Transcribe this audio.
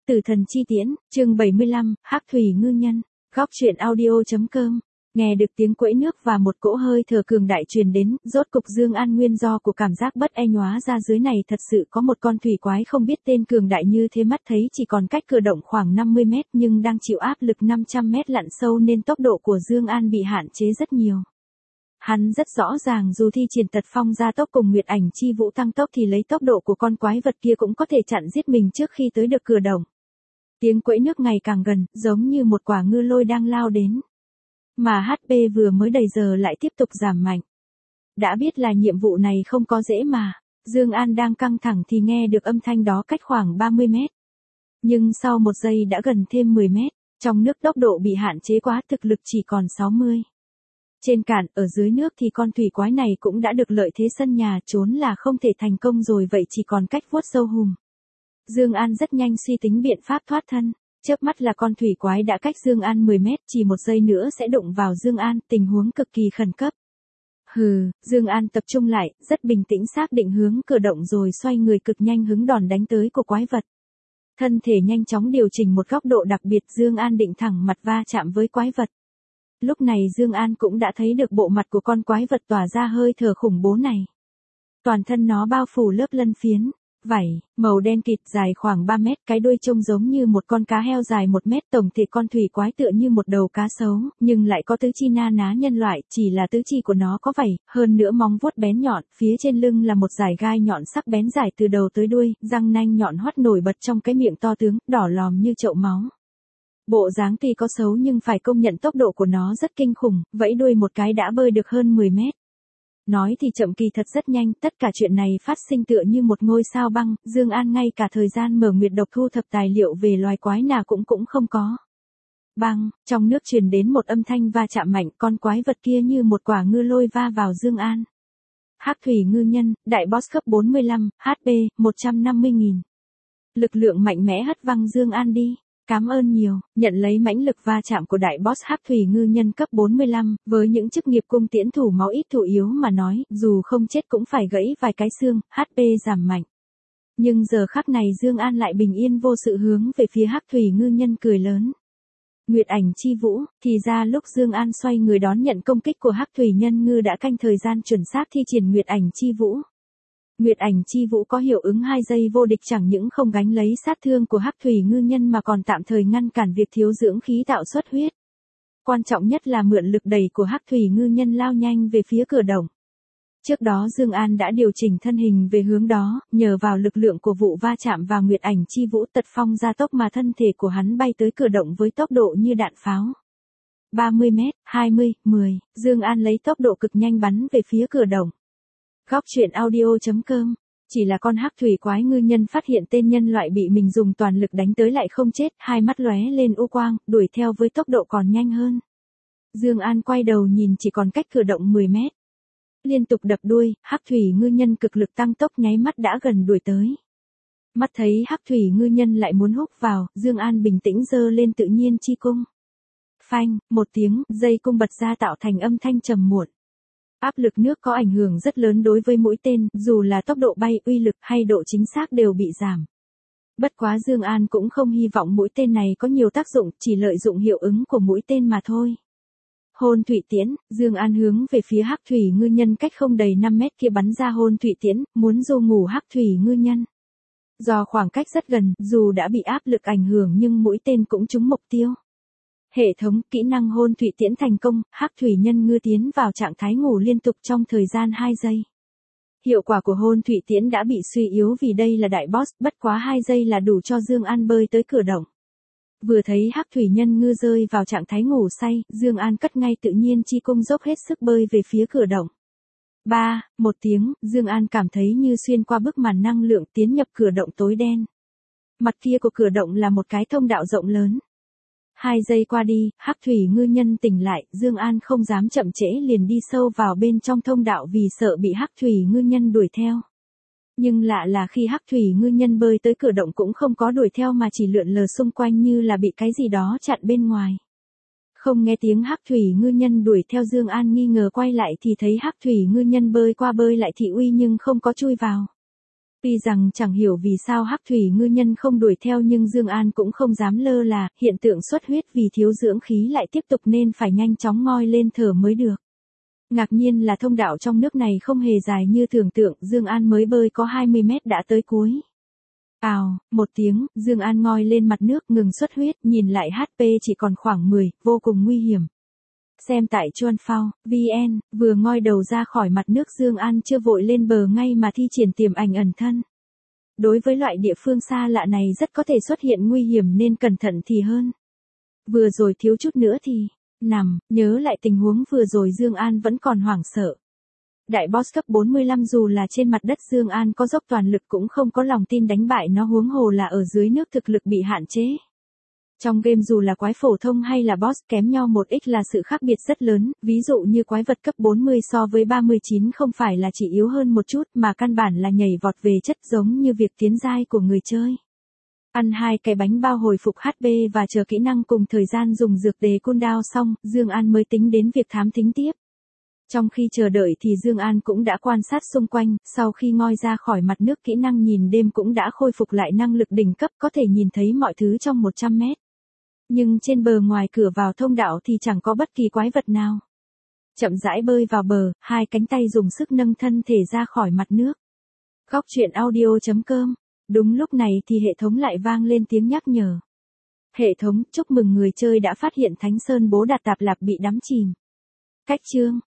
Tử thần chi tiễn, chương 75, Hắc thủy ngư nhân. Góc truyện audio.com. Nghe được tiếng quẫy nước và một cỗ hơi thở cường đại truyền đến, rốt cục Dương An nguyên do của cảm giác bất an nhóa ra dưới này thật sự có một con thủy quái không biết tên cường đại như thế, mắt thấy chỉ còn cách cửa động khoảng 50 mét nhưng đang chịu áp lực 500 mét lặn sâu nên tốc độ của Dương An bị hạn chế rất nhiều. Hắn rất rõ ràng dù thi triển tật phong gia tốc cùng Nguyệt Ảnh Chi Vũ tăng tốc thì lấy tốc độ của con quái vật kia cũng có thể chặn giết mình trước khi tới được cửa động. Tiếng quẫy nước ngày càng gần, giống như một quả ngư lôi đang lao đến. Mà HP vừa mới đầy giờ lại tiếp tục giảm mạnh. Đã biết là nhiệm vụ này không có dễ mà. Dương An đang căng thẳng thì nghe được âm thanh đó cách khoảng 30 mét. Nhưng sau một giây đã gần thêm 10 mét. Trong nước tốc độ bị hạn chế quá, thực lực chỉ còn 60. Trên cạn, ở dưới nước thì con thủy quái này cũng đã được lợi thế sân nhà, trốn là không thể thành công rồi, vậy chỉ còn cách vuốt sâu hùm. Dương An rất nhanh suy tính biện pháp thoát thân. Chớp mắt là con thủy quái đã cách Dương An 10 mét, chỉ một giây nữa sẽ đụng vào Dương An, tình huống cực kỳ khẩn cấp. Dương An tập trung lại, rất bình tĩnh xác định hướng cửa động rồi xoay người cực nhanh hứng đòn đánh tới của quái vật. Thân thể nhanh chóng điều chỉnh một góc độ đặc biệt, Dương An định thẳng mặt va chạm với quái vật. Lúc này Dương An cũng đã thấy được bộ mặt của con quái vật tỏa ra hơi thở khủng bố này. Toàn thân nó bao phủ lớp lân phiến, vảy, màu đen kịt dài khoảng 3 mét, cái đuôi trông giống như một con cá heo dài 1 mét, tổng thể con thủy quái tựa như một đầu cá sấu, nhưng lại có tứ chi na ná nhân loại, chỉ là tứ chi của nó có vảy, hơn nữa móng vuốt bén nhọn, phía trên lưng là một dải gai nhọn sắc bén dài từ đầu tới đuôi, răng nanh nhọn hoắt nổi bật trong cái miệng to tướng, đỏ lòm như chậu máu. Bộ dáng tuy có xấu nhưng phải công nhận tốc độ của nó rất kinh khủng, vẫy đuôi một cái đã bơi được hơn 10 mét. Nói thì chậm kỳ thật rất nhanh, tất cả chuyện này phát sinh tựa như một ngôi sao băng, Dương An ngay cả thời gian mở nguyệt độc thu thập tài liệu về loài quái nào cũng không có. Băng, trong nước truyền đến một âm thanh va chạm mạnh, con quái vật kia như một quả ngư lôi va vào Dương An. Hắc thủy ngư nhân, đại boss cấp 45, HP 150.000. Lực lượng mạnh mẽ hất văng Dương An đi. Cảm ơn nhiều, nhận lấy mãnh lực va chạm của đại boss Hắc thủy ngư nhân cấp 45, với những chức nghiệp cung tiễn thủ máu ít thủ yếu mà nói, dù không chết cũng phải gãy vài cái xương, HP giảm mạnh. Nhưng giờ khắc này Dương An lại bình yên vô sự hướng về phía Hắc thủy ngư nhân cười lớn. Nguyệt Ảnh Chi Vũ, thì ra lúc Dương An xoay người đón nhận công kích của Hắc thủy nhân ngư đã canh thời gian chuẩn xác thi triển Nguyệt Ảnh Chi Vũ. Nguyệt Ảnh Chi Vũ có hiệu ứng 2 giây vô địch, chẳng những không gánh lấy sát thương của Hắc thủy ngư nhân mà còn tạm thời ngăn cản việc thiếu dưỡng khí tạo xuất huyết. Quan trọng nhất là mượn lực đẩy của Hắc thủy ngư nhân lao nhanh về phía cửa động. Trước đó Dương An đã điều chỉnh thân hình về hướng đó, nhờ vào lực lượng của vụ va chạm vào Nguyệt Ảnh Chi Vũ tật phong gia tốc mà thân thể của hắn bay tới cửa động với tốc độ như đạn pháo. 30 mét, 20, 10, Dương An lấy tốc độ cực nhanh bắn về phía cửa động. Góc truyện audio.com. Chỉ là con hắc thủy quái ngư nhân phát hiện tên nhân loại bị mình dùng toàn lực đánh tới lại không chết, hai mắt lóe lên u quang, đuổi theo với tốc độ còn nhanh hơn. Dương An quay đầu nhìn chỉ còn cách cửa động 10 mét. Liên tục đập đuôi, hắc thủy ngư nhân cực lực tăng tốc nháy mắt đã gần đuổi tới. Mắt thấy hắc thủy ngư nhân lại muốn húc vào, Dương An bình tĩnh giơ lên tự nhiên chi cung. Phanh, một tiếng, dây cung bật ra tạo thành âm thanh trầm muộn. Áp lực nước có ảnh hưởng rất lớn đối với mũi tên, dù là tốc độ bay, uy lực hay độ chính xác đều bị giảm. Bất quá Dương An cũng không hy vọng mũi tên này có nhiều tác dụng, chỉ lợi dụng hiệu ứng của mũi tên mà thôi. Hôn thủy tiễn, Dương An hướng về phía Hắc thủy ngư nhân cách không đầy 5 mét kia bắn ra hôn thủy tiễn, muốn dô ngủ Hắc thủy ngư nhân. Do khoảng cách rất gần, dù đã bị áp lực ảnh hưởng nhưng mũi tên cũng trúng mục tiêu. Hệ thống kỹ năng hôn thủy tiễn thành công, Hắc thủy nhân ngư tiến vào trạng thái ngủ liên tục trong thời gian 2 giây. Hiệu quả của hôn thủy tiễn đã bị suy yếu vì đây là đại boss, bất quá 2 giây là đủ cho Dương An bơi tới cửa động. Vừa thấy Hắc thủy nhân ngư rơi vào trạng thái ngủ say, Dương An cất ngay tự nhiên chi cung dốc hết sức bơi về phía cửa động. Một tiếng, Dương An cảm thấy như xuyên qua bức màn năng lượng tiến nhập cửa động tối đen. Mặt kia của cửa động là một cái thông đạo rộng lớn. 2 giây qua đi, Hắc thủy ngư nhân tỉnh lại, Dương An không dám chậm trễ liền đi sâu vào bên trong thông đạo vì sợ bị Hắc thủy ngư nhân đuổi theo. Nhưng lạ là khi Hắc thủy ngư nhân bơi tới cửa động cũng không có đuổi theo mà chỉ lượn lờ xung quanh như là bị cái gì đó chặn bên ngoài. Không nghe tiếng Hắc thủy ngư nhân đuổi theo, Dương An nghi ngờ quay lại thì thấy Hắc thủy ngư nhân bơi qua bơi lại thị uy nhưng không có chui vào. Tuy rằng chẳng hiểu vì sao hắc thủy ngư nhân không đuổi theo nhưng Dương An cũng không dám lơ là, hiện tượng xuất huyết vì thiếu dưỡng khí lại tiếp tục nên phải nhanh chóng ngoi lên thở mới được. Ngạc nhiên là thông đạo trong nước này không hề dài như tưởng tượng, Dương An mới bơi có 20 mét đã tới cuối. Ào, một tiếng, Dương An ngoi lên mặt nước ngừng xuất huyết, nhìn lại HP chỉ còn khoảng 10, vô cùng nguy hiểm. Xem tại Chuan Phao, VN, vừa ngoi đầu ra khỏi mặt nước Dương An chưa vội lên bờ ngay mà thi triển tiềm ảnh ẩn thân. Đối với loại địa phương xa lạ này rất có thể xuất hiện nguy hiểm nên cẩn thận thì hơn. Vừa rồi thiếu chút nữa thì, nhớ lại tình huống vừa rồi Dương An vẫn còn hoảng sợ. Đại boss cấp 45 dù là trên mặt đất Dương An có dốc toàn lực cũng không có lòng tin đánh bại nó, huống hồ là ở dưới nước thực lực bị hạn chế. Trong game dù là quái phổ thông hay là boss kém nhau 1x là sự khác biệt rất lớn, ví dụ như quái vật cấp 40 so với 39 không phải là chỉ yếu hơn một chút mà căn bản là nhảy vọt về chất, giống như việc tiến giai của người chơi. Ăn 2 cái bánh bao hồi phục HP và chờ kỹ năng cùng thời gian dùng dược tề cooldown xong, Dương An mới tính đến việc thám thính tiếp. Trong khi chờ đợi thì Dương An cũng đã quan sát xung quanh, sau khi ngoi ra khỏi mặt nước kỹ năng nhìn đêm cũng đã khôi phục lại năng lực đỉnh cấp, có thể nhìn thấy mọi thứ trong 100 mét. Nhưng trên bờ ngoài cửa vào thông đạo thì chẳng có bất kỳ quái vật nào. Chậm rãi bơi vào bờ, 2 cánh tay dùng sức nâng thân thể ra khỏi mặt nước. Góc truyện audio.com. Đúng lúc này thì hệ thống lại vang lên tiếng nhắc nhở. Hệ thống, chúc mừng người chơi đã phát hiện Thánh Sơn Bố Đạt Tạp Lạp bị đắm chìm. Cách chương